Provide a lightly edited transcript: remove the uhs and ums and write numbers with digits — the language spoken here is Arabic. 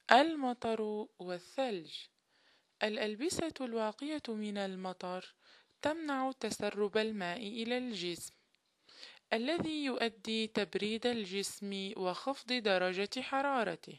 المطر والثلج. الألبسة الواقية من المطر تمنع تسرب الماء إلى الجسم، الذي يؤدي تبريد الجسم وخفض درجة حرارته.